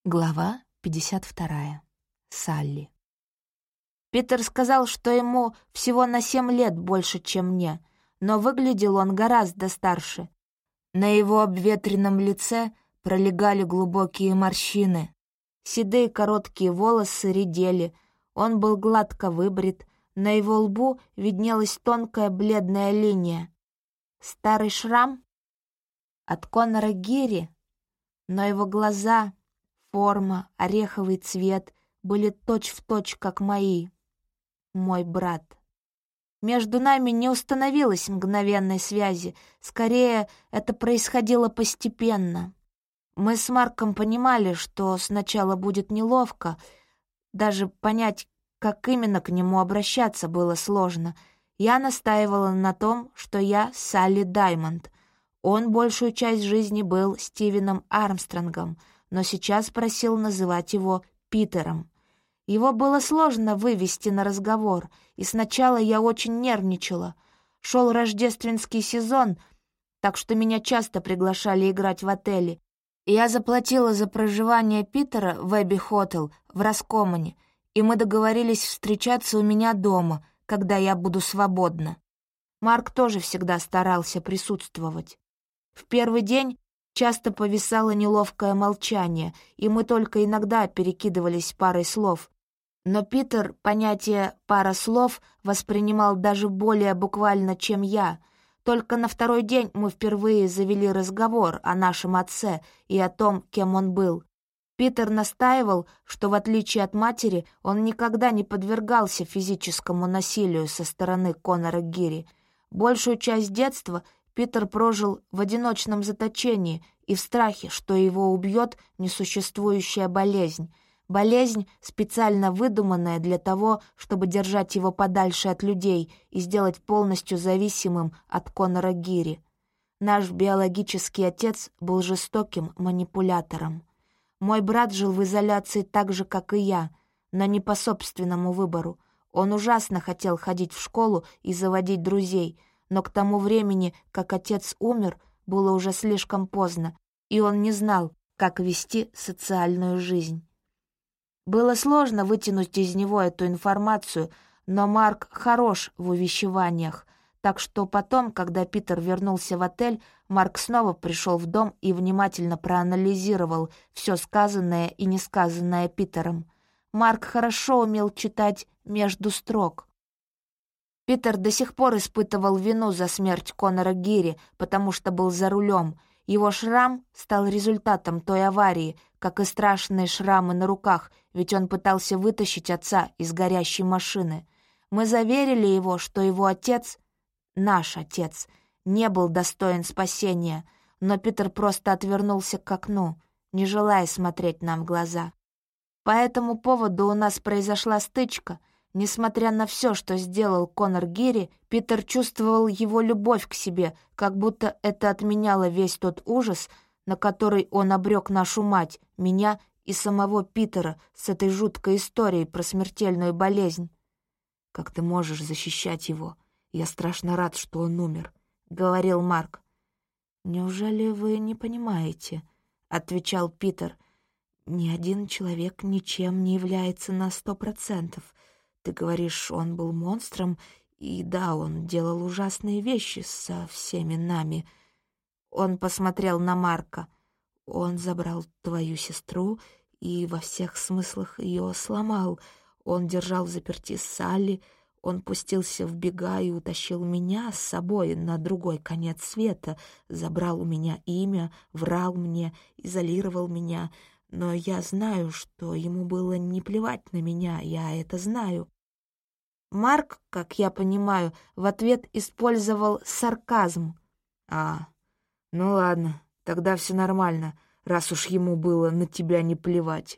Глава 52. Салли. Питер сказал, что ему всего на 7 лет больше, чем мне, но выглядел он гораздо старше. На его обветренном лице пролегали глубокие морщины. Седые короткие волосы редели, он был гладко выбрит, на его лбу виднелась тонкая бледная линия. Старый шрам от Конора Гири, но его глаза, форма, ореховый цвет были точь-в-точь, как мои. Мой брат. Между нами не установилось мгновенной связи, скорее, это происходило постепенно. Мы с Марком понимали, что сначала будет неловко, даже понять, как именно к нему обращаться, было сложно. Я настаивала на том, что я Салли Даймонд. Он большую часть жизни был Стивеном Армстронгом, но сейчас просил называть его Питером. Его было сложно вывести на разговор, и сначала я очень нервничала. Шел рождественский сезон, так что меня часто приглашали играть в отеле. И я заплатила за проживание Питера в Эбби Хотел в Раскомане, и мы договорились встречаться у меня дома, когда я буду свободна. Марк тоже всегда старался присутствовать. В первый день часто повисало неловкое молчание, и мы только иногда перекидывались парой слов. Но Питер понятие «пара слов» воспринимал даже более буквально, чем я. Только на второй день мы впервые завели разговор о нашем отце и о том, кем он был. Питер настаивал, что, в отличие от матери, он никогда не подвергался физическому насилию со стороны Конора Гири. Большую часть детства Питер прожил в одиночном заточении и в страхе, что его убьет несуществующая болезнь. Болезнь, специально выдуманная для того, чтобы держать его подальше от людей и сделать полностью зависимым от Конора Гири. Наш биологический отец был жестоким манипулятором. Мой брат жил в изоляции так же, как и я, но не по собственному выбору. Он ужасно хотел ходить в школу и заводить друзей, но к тому времени, как отец умер, было уже слишком поздно, и он не знал, как вести социальную жизнь. Было сложно вытянуть из него эту информацию, но Марк хорош в увещеваниях, так что потом, когда Питер вернулся в отель, Марк снова пришел в дом и внимательно проанализировал все сказанное и несказанное Питером. Марк хорошо умел читать между строк. Питер до сих пор испытывал вину за смерть Конора Гири, потому что был за рулем. Его шрам стал результатом той аварии, как и страшные шрамы на руках, ведь он пытался вытащить отца из горящей машины. Мы заверили его, что его отец, наш отец, не был достоин спасения, но Питер просто отвернулся к окну, не желая смотреть нам в глаза. По этому поводу у нас произошла стычка. Несмотря на все, что сделал Конор Гири, Питер чувствовал его любовь к себе, как будто это отменяло весь тот ужас, на который он обрек нашу мать, меня и самого Питера с этой жуткой историей про смертельную болезнь. «Как ты можешь защищать его? Я страшно рад, что он умер», — говорил Марк. «Неужели вы не понимаете?» — отвечал Питер. «Ни один человек ничем не является на 100%. Ты говоришь, он был монстром, и да, он делал ужасные вещи со всеми нами». Он посмотрел на Марка. «Он забрал твою сестру и во всех смыслах ее сломал. Он держал взаперти Салли, он пустился в бега и утащил меня с собой на другой конец света, забрал у меня имя, врал мне, изолировал меня. Но я знаю, что ему было не плевать на меня, я это знаю». Марк, как я понимаю, в ответ использовал сарказм. Ну ладно, тогда все нормально, раз уж ему было на тебя не плевать».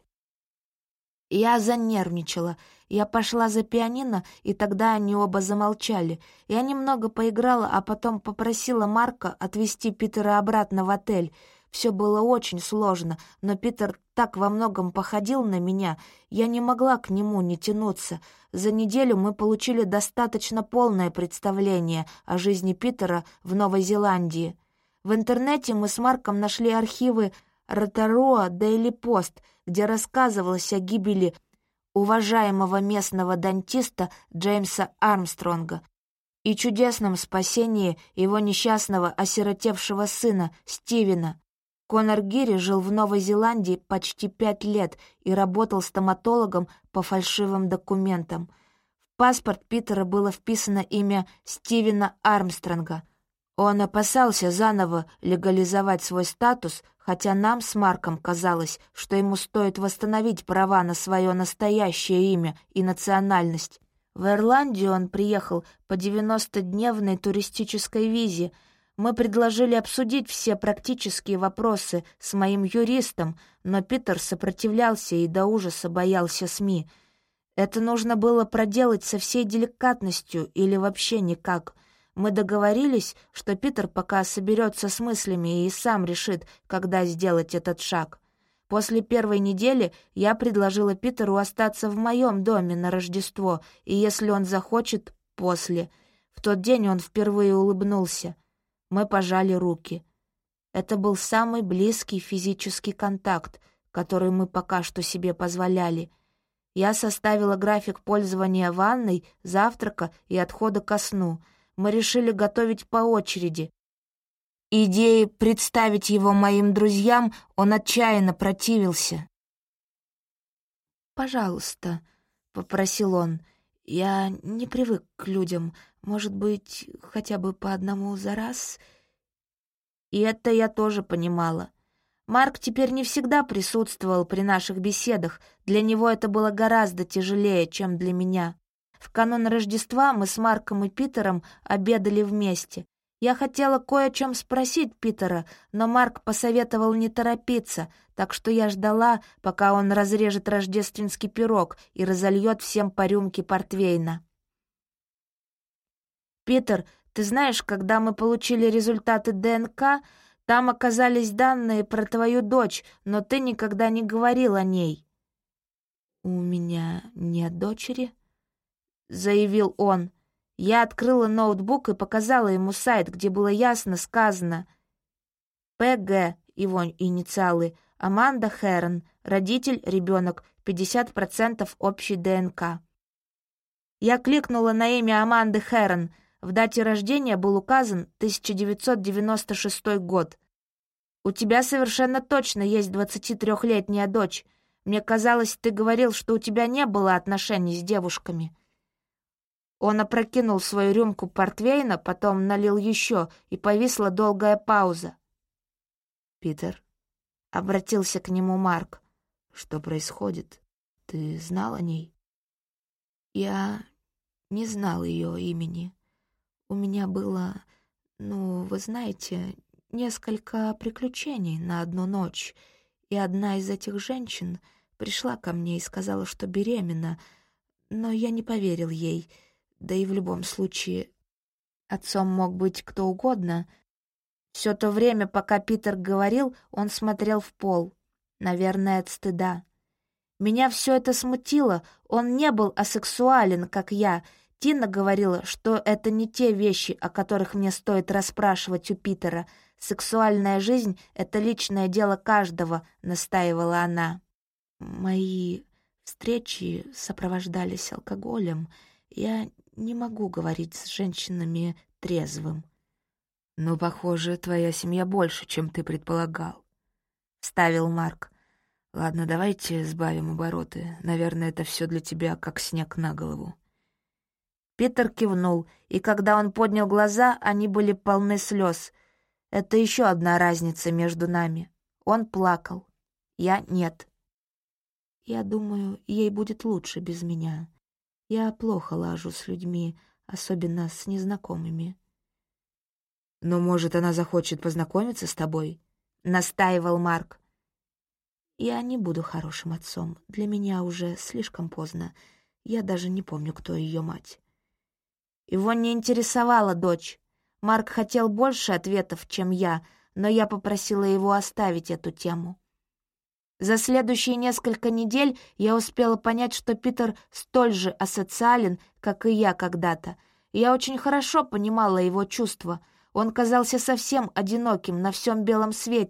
Я занервничала. Я пошла за пианино, и тогда они оба замолчали. Я немного поиграла, а потом попросила Марка отвезти Питера обратно в отель. Все было очень сложно, но Питер так во многом походил на меня, я не могла к нему не тянуться. За неделю мы получили достаточно полное представление о жизни Питера в Новой Зеландии. В интернете мы с Марком нашли архивы Роторуа Дейли Пост, где рассказывалось о гибели уважаемого местного дантиста Джеймса Армстронга и чудесном спасении его несчастного осиротевшего сына Стивена. Конор Гири жил в Новой Зеландии почти 5 лет и работал стоматологом по фальшивым документам. В паспорт Питера было вписано имя Стивена Армстронга. Он опасался заново легализовать свой статус, хотя нам с Марком казалось, что ему стоит восстановить права на свое настоящее имя и национальность. В Ирландию он приехал по 90-дневной туристической визе. Мы предложили обсудить все практические вопросы с моим юристом, но Питер сопротивлялся и до ужаса боялся СМИ. Это нужно было проделать со всей деликатностью или вообще никак. Мы договорились, что Питер пока соберется с мыслями и сам решит, когда сделать этот шаг. После первой недели я предложила Питеру остаться в моем доме на Рождество, и если он захочет, после. В тот день он впервые улыбнулся. Мы пожали руки. Это был самый близкий физический контакт, который мы пока что себе позволяли. Я составила график пользования ванной, завтрака и отхода ко сну. Мы решили готовить по очереди. Идеи представить его моим друзьям он отчаянно противился. «Пожалуйста», — попросил он, — «я не привык к людям. Может быть, хотя бы по одному за раз?» И это я тоже понимала. Марк теперь не всегда присутствовал при наших беседах. Для него это было гораздо тяжелее, чем для меня. В канун Рождества мы с Марком и Питером обедали вместе. Я хотела кое о чем спросить Питера, но Марк посоветовал не торопиться, так что я ждала, пока он разрежет рождественский пирог и разольет всем по рюмке портвейна. «Питер, ты знаешь, когда мы получили результаты ДНК, там оказались данные про твою дочь, но ты никогда не говорил о ней». «У меня нет дочери», — заявил он. Я открыла ноутбук и показала ему сайт, где было ясно сказано: ПГ, его инициалы, Аманда Хэрон, родитель, ребенок, 50% общей ДНК. Я кликнула на имя Аманды Хэрон. В дате рождения был указан 1996 год. «У тебя совершенно точно есть 23-летняя дочь. Мне казалось, ты говорил, что у тебя не было отношений с девушками». Он опрокинул свою рюмку портвейна, потом налил еще, и повисла долгая пауза. «Питер», — обратился к нему Марк, — «что происходит? Ты знал о ней?» «Я не знал ее имени. У меня было, вы знаете, несколько приключений на одну ночь, и одна из этих женщин пришла ко мне и сказала, что беременна, но я не поверил ей». Да и в любом случае, отцом мог быть кто угодно. Все то время, пока Питер говорил, он смотрел в пол, наверное, от стыда. Меня все это смутило, он не был асексуален, как я. Тина говорила, что это не те вещи, о которых мне стоит расспрашивать у Питера. Сексуальная жизнь — это личное дело каждого, настаивала она. Мои встречи сопровождались алкоголем. Я не могу говорить с женщинами трезвым. «Ну, похоже, твоя семья больше, чем ты предполагал», — вставил Марк. «Ладно, давайте сбавим обороты. Наверное, это все для тебя как снег на голову». Питер кивнул, и когда он поднял глаза, они были полны слез. Это еще одна разница между нами. Он плакал, я нет. «Я думаю, ей будет лучше без меня. Я плохо лажу с людьми, особенно с незнакомыми». «Но, может, она захочет познакомиться с тобой?» — настаивал Марк. «Я не буду хорошим отцом. Для меня уже слишком поздно. Я даже не помню, кто ее мать». Его не интересовала дочь. Марк хотел больше ответов, чем я, но я попросила его оставить эту тему. За следующие несколько недель я успела понять, что Питер столь же асоциален, как и я когда-то. Я очень хорошо понимала его чувства. Он казался совсем одиноким на всем белом свете,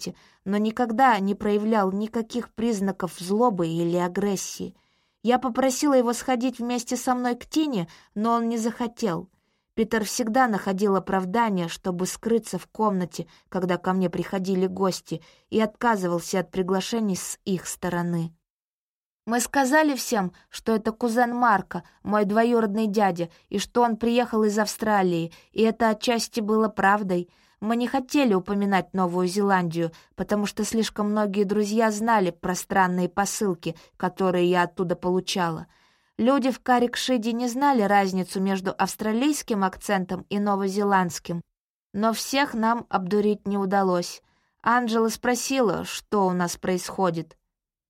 но никогда не проявлял никаких признаков злобы или агрессии. Я попросила его сходить вместе со мной к Тине, но он не захотел. Питер всегда находил оправдание, чтобы скрыться в комнате, когда ко мне приходили гости, и отказывался от приглашений с их стороны. Мы сказали всем, что это кузен Марка, мой двоюродный дядя, и что он приехал из Австралии, и это отчасти было правдой. Мы не хотели упоминать Новую Зеландию, потому что слишком многие друзья знали про странные посылки, которые я оттуда получала. Люди в Карикшиде не знали разницу между австралийским акцентом и новозеландским, но всех нам обдурить не удалось. Анджела спросила, что у нас происходит.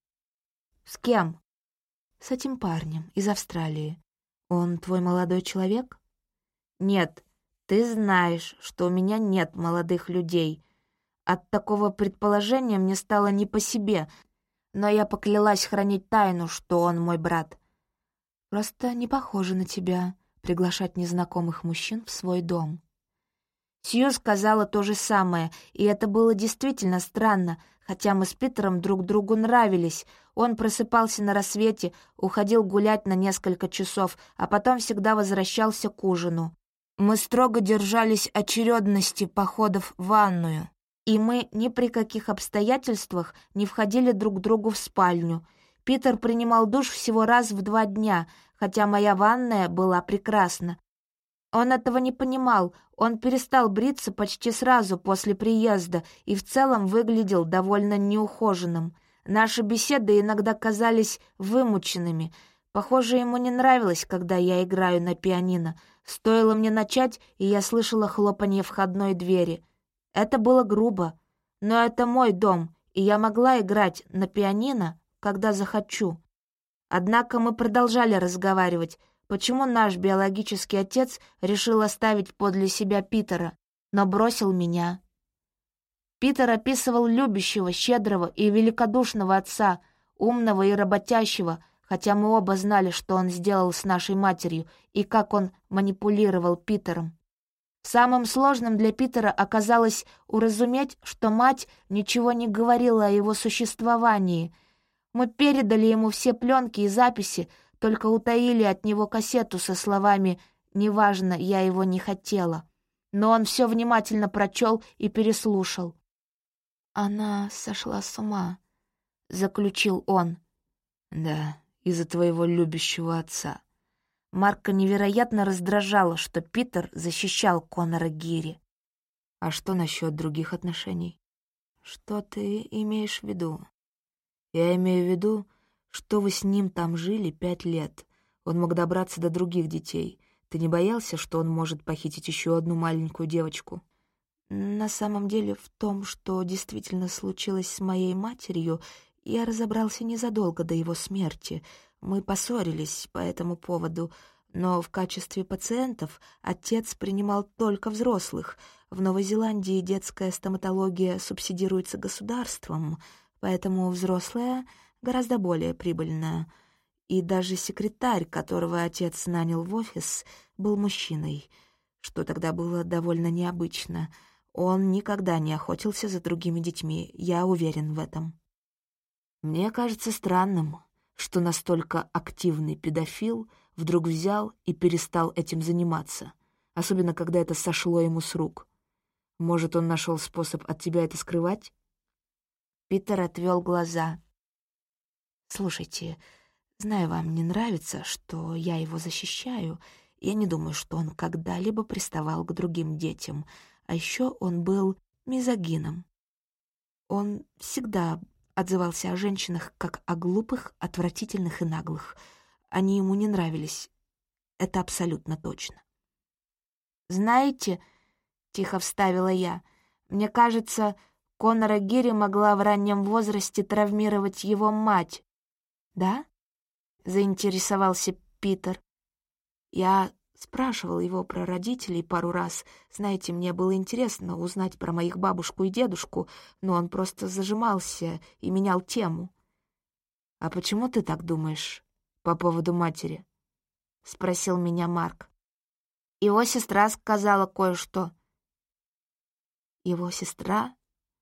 «С кем?» «С этим парнем из Австралии. Он твой молодой человек?» «Нет, ты знаешь, что у меня нет молодых людей». От такого предположения мне стало не по себе, но я поклялась хранить тайну, что он мой брат. «Просто не похоже на тебя приглашать незнакомых мужчин в свой дом». Сью сказала то же самое, и это было действительно странно, хотя мы с Питером друг другу нравились. Он просыпался на рассвете, уходил гулять на несколько часов, а потом всегда возвращался к ужину. Мы строго держались очередности походов в ванную, и мы ни при каких обстоятельствах не входили друг к другу в спальню. Питер принимал душ всего раз в 2 дня, хотя моя ванная была прекрасна. Он этого не понимал, он перестал бриться почти сразу после приезда и в целом выглядел довольно неухоженным. Наши беседы иногда казались вымученными. Похоже, ему не нравилось, когда я играю на пианино. Стоило мне начать, и я слышала хлопанье входной двери. Это было грубо, но это мой дом, и я могла играть на пианино, когда захочу. Однако мы продолжали разговаривать, почему наш биологический отец решил оставить подле себя Питера, но бросил меня. Питер описывал любящего, щедрого и великодушного отца, умного и работящего, хотя мы оба знали, что он сделал с нашей матерью и как он манипулировал Питером. Самым сложным для Питера оказалось уразуметь, что мать ничего не говорила о его существовании. Мы передали ему все пленки и записи, только утаили от него кассету со словами «Неважно, я его не хотела». Но он все внимательно прочел и переслушал. «Она сошла с ума», — заключил он. «Да, из-за твоего любящего отца». Марка невероятно раздражало, что Питер защищал Конора Гири. «А что насчет других отношений?» «Что ты имеешь в виду?» «Я имею в виду, что вы с ним там жили 5 лет. Он мог добраться до других детей. Ты не боялся, что он может похитить еще одну маленькую девочку?» «На самом деле, в том, что действительно случилось с моей матерью, я разобрался незадолго до его смерти. Мы поссорились по этому поводу, но в качестве пациентов отец принимал только взрослых. В Новой Зеландии детская стоматология субсидируется государством, поэтому взрослая гораздо более прибыльная. И даже секретарь, которого отец нанял в офис, был мужчиной, что тогда было довольно необычно. Он никогда не охотился за другими детьми, я уверен в этом. Мне кажется странным, что настолько активный педофил вдруг взял и перестал этим заниматься, особенно когда это сошло ему с рук. Может, он нашел способ от тебя это скрывать? Питер отвел глаза. «Слушайте, знаю, вам не нравится, что я его защищаю. Я не думаю, что он когда-либо приставал к другим детям. А еще он был мизогином. Он всегда отзывался о женщинах как о глупых, отвратительных и наглых. Они ему не нравились. Это абсолютно точно». «Знаете, — тихо вставила я, — мне кажется, Конора Гири могла в раннем возрасте травмировать его мать». «Да?» — заинтересовался Питер. «Я спрашивал его про родителей пару раз. Знаете, мне было интересно узнать про моих бабушку и дедушку, но он просто зажимался и менял тему». «А почему ты так думаешь по поводу матери?» — спросил меня Марк. «Его сестра сказала кое-что». «Его сестра?»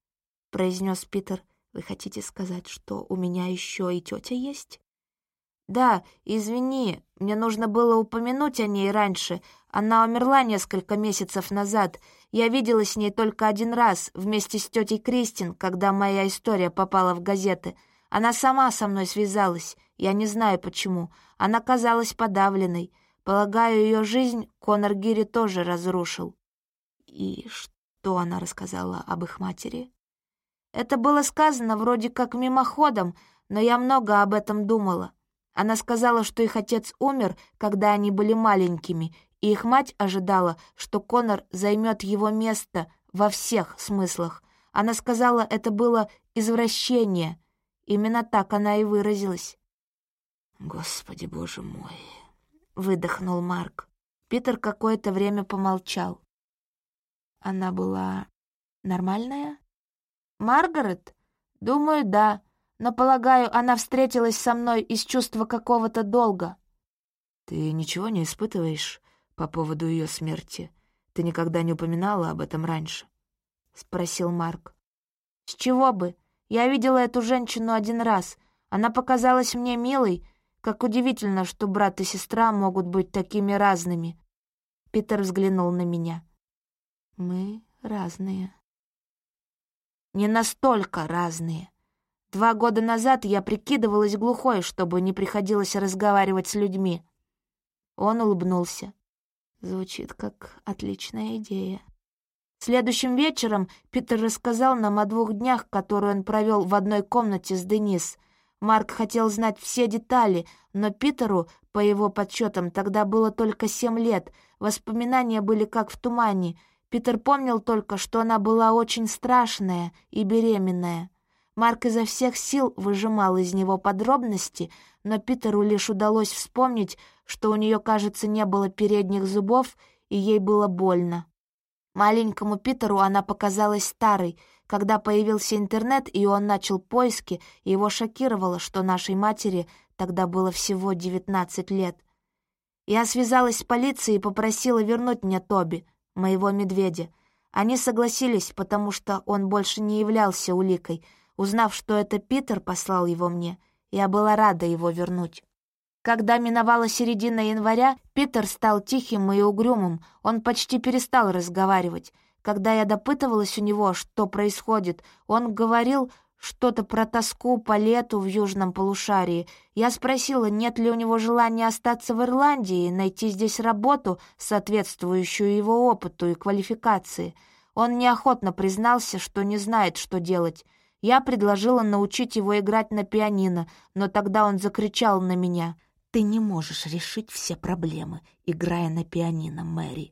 — произнес Питер. «Вы хотите сказать, что у меня еще и тетя есть?» «Да, извини, мне нужно было упомянуть о ней раньше. Она умерла несколько месяцев назад. Я виделась с ней только один раз, вместе с тетей Кристин, когда моя история попала в газеты. Она сама со мной связалась. Я не знаю почему. Она казалась подавленной. Полагаю, ее жизнь Конор Гири тоже разрушил». «И что она рассказала об их матери?» «Это было сказано вроде как мимоходом, но я много об этом думала. Она сказала, что их отец умер, когда они были маленькими, и их мать ожидала, что Конор займет его место во всех смыслах. Она сказала, это было извращение. Именно так она и выразилась». «Господи, боже мой!» — выдохнул Марк. Питер какое-то время помолчал. «Она была нормальная?» «Маргарет? Думаю, да. Но, полагаю, она встретилась со мной из чувства какого-то долга». «Ты ничего не испытываешь по поводу ее смерти? Ты никогда не упоминала об этом раньше?» — спросил Марк. «С чего бы? Я видела эту женщину один раз. Она показалась мне милой. Как удивительно, что брат и сестра могут быть такими разными». Питер взглянул на меня. «Мы разные». «Не настолько разные. 2 года назад я прикидывалась глухой, чтобы не приходилось разговаривать с людьми». Он улыбнулся. «Звучит как отличная идея». Следующим вечером Питер рассказал нам о 2 днях, которые он провел в одной комнате с Денис. Марк хотел знать все детали, но Питеру, по его подсчетам, тогда было только 7 лет. Воспоминания были как в тумане. Питер помнил только, что она была очень страшная и беременная. Марк изо всех сил выжимал из него подробности, но Питеру лишь удалось вспомнить, что у нее, кажется, не было передних зубов, и ей было больно. Маленькому Питеру она показалась старой. Когда появился интернет, и он начал поиски, его шокировало, что нашей матери тогда было всего 19 лет. Я связалась с полицией и попросила вернуть мне Тоби, моего медведя. Они согласились, потому что он больше не являлся уликой. Узнав, что это Питер послал его мне, я была рада его вернуть. Когда миновала середина января, Питер стал тихим и угрюмым, он почти перестал разговаривать. Когда я допытывалась у него, что происходит, он говорил что-то про тоску по лету в южном полушарии. Я спросила, нет ли у него желания остаться в Ирландии и найти здесь работу, соответствующую его опыту и квалификации. Он неохотно признался, что не знает, что делать. Я предложила научить его играть на пианино, но тогда он закричал на меня: «Ты не можешь решить все проблемы, играя на пианино, Мэри».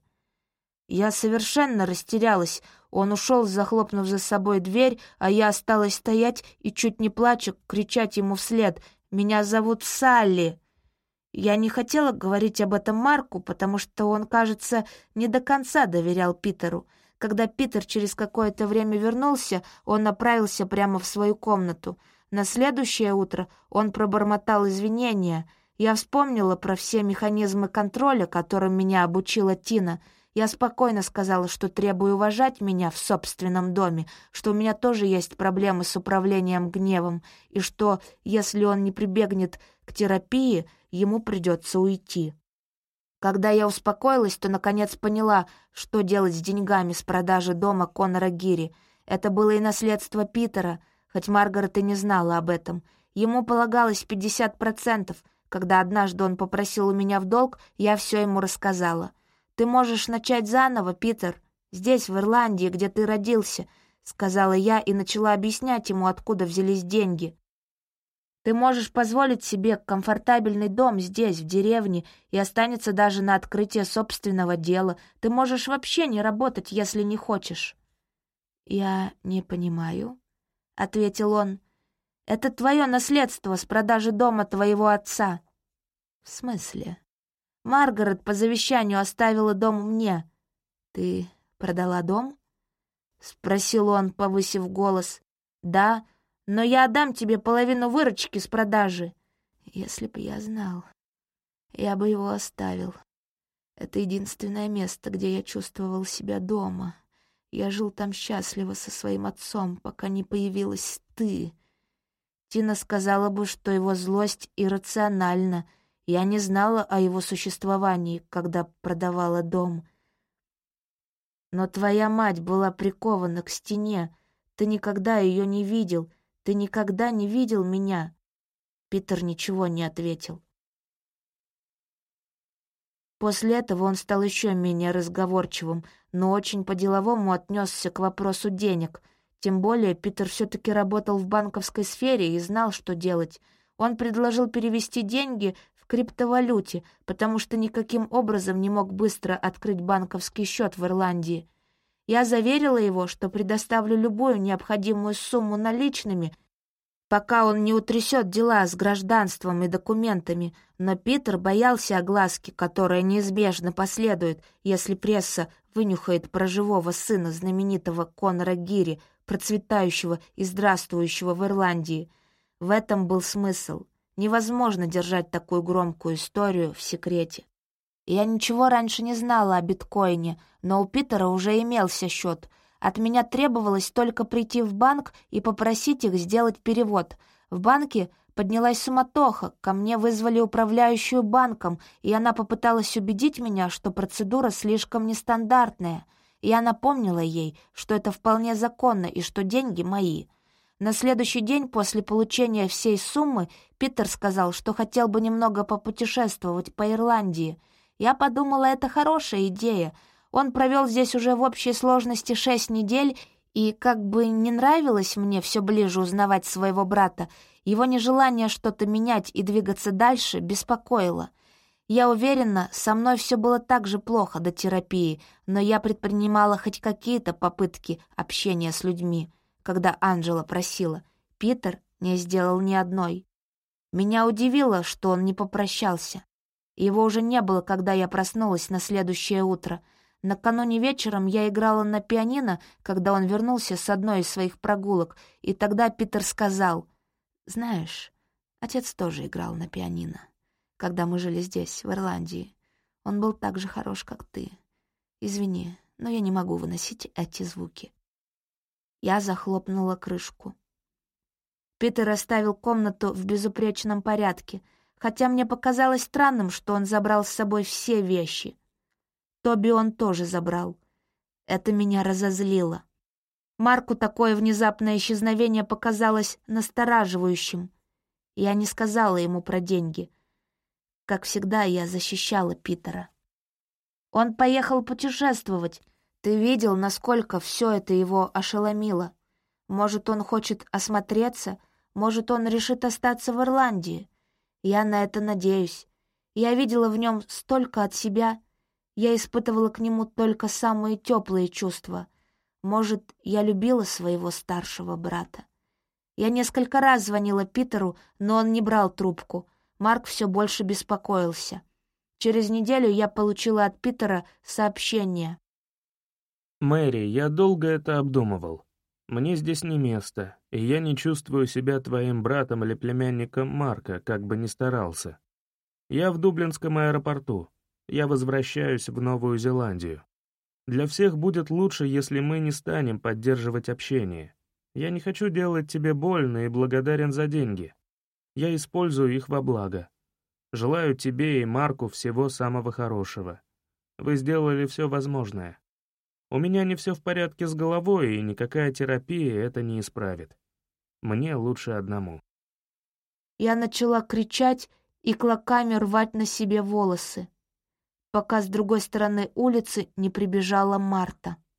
Я совершенно растерялась. Он ушел, захлопнув за собой дверь, а я осталась стоять и, чуть не плача, кричать ему вслед: «Меня зовут Салли». Я не хотела говорить об этом Марку, потому что он, кажется, не до конца доверял Питеру. Когда Питер через какое-то время вернулся, он направился прямо в свою комнату. На следующее утро он пробормотал извинения. Я вспомнила про все механизмы контроля, которым меня обучила Тина. Я спокойно сказала, что требую уважать меня в собственном доме, что у меня тоже есть проблемы с управлением гневом, и что, если он не прибегнет к терапии, ему придется уйти. Когда я успокоилась, то наконец поняла, что делать с деньгами с продажи дома Конора Гири. Это было и наследство Питера, хоть Маргарет и не знала об этом. Ему полагалось 50%. Когда однажды он попросил у меня в долг, я все ему рассказала. «Ты можешь начать заново, Питер, здесь, в Ирландии, где ты родился», — сказала я и начала объяснять ему, откуда взялись деньги. «Ты можешь позволить себе комфортабельный дом здесь, в деревне, и останется даже на открытие собственного дела. Ты можешь вообще не работать, если не хочешь». «Я не понимаю», — ответил он. «Это твое наследство с продажи дома твоего отца». «В смысле?» «Маргарет по завещанию оставила дом мне». «Ты продала дом?» — спросил он, повысив голос. «Да, но я отдам тебе половину выручки с продажи». «Если бы я знал, я бы его оставил. Это единственное место, где я чувствовал себя дома. Я жил там счастливо со своим отцом, пока не появилась ты. Тина сказала бы, что его злость иррациональна. Я не знала о его существовании, когда продавала дом. Но твоя мать была прикована к стене. Ты никогда ее не видел. Ты никогда не видел меня. Питер ничего не ответил. После этого он стал еще менее разговорчивым, но очень по-деловому отнесся к вопросу денег. Тем более Питер все-таки работал в банковской сфере и знал, что делать. Он предложил перевести деньги в криптовалюте, потому что никаким образом не мог быстро открыть банковский счет в Ирландии. Я заверила его, что предоставлю любую необходимую сумму наличными, пока он не утрясет дела с гражданством и документами, но Питер боялся огласки, которая неизбежно последует, если пресса вынюхает про живого сына знаменитого Конора Гири, процветающего и здравствующего в Ирландии. В этом был смысл. Невозможно держать такую громкую историю в секрете. Я ничего раньше не знала о биткоине, но у Питера уже имелся счет. От меня требовалось только прийти в банк и попросить их сделать перевод. В банке поднялась суматоха, ко мне вызвали управляющую банком, и она попыталась убедить меня, что процедура слишком нестандартная. Я напомнила ей, что это вполне законно и что деньги мои. На следующий день после получения всей суммы Питер сказал, что хотел бы немного попутешествовать по Ирландии. Я подумала, это хорошая идея. Он провел здесь уже в общей сложности 6 недель, и как бы не нравилось мне все ближе узнавать своего брата, его нежелание что-то менять и двигаться дальше беспокоило. Я уверена, со мной все было так же плохо до терапии, но я предпринимала хоть какие-то попытки общения с людьми, когда Анджела просила. Питер не сделал ни одной. Меня удивило, что он не попрощался. Его уже не было, когда я проснулась на следующее утро. Накануне вечером я играла на пианино, когда он вернулся с одной из своих прогулок, и тогда Питер сказал: «Знаешь, отец тоже играл на пианино, когда мы жили здесь, в Ирландии. Он был так же хорош, как ты. Извини, но я не могу выносить эти звуки». Я захлопнула крышку. Питер оставил комнату в безупречном порядке, хотя мне показалось странным, что он забрал с собой все вещи. Тоби он тоже забрал. Это меня разозлило. Марку такое внезапное исчезновение показалось настораживающим. Я не сказала ему про деньги. Как всегда, я защищала Питера. Он поехал путешествовать. Ты видел, насколько все это его ошеломило? Может, он хочет осмотреться? Может, он решит остаться в Ирландии? Я на это надеюсь. Я видела в нем столько от себя. Я испытывала к нему только самые теплые чувства. Может, я любила своего старшего брата. Я несколько раз звонила Питеру, но он не брал трубку. Марк все больше беспокоился. Через неделю я получила от Питера сообщение. «Мэри, я долго это обдумывал. Мне здесь не место, и я не чувствую себя твоим братом или племянником Марка, как бы ни старался. Я в Дублинском аэропорту. Я возвращаюсь в Новую Зеландию. Для всех будет лучше, если мы не станем поддерживать общение. Я не хочу делать тебе больно и благодарен за деньги. Я использую их во благо. Желаю тебе и Марку всего самого хорошего. Вы сделали все возможное. У меня не все в порядке с головой, и никакая терапия это не исправит. Мне лучше одному». Я начала кричать и клоками рвать на себе волосы, пока с другой стороны улицы не прибежала Марта.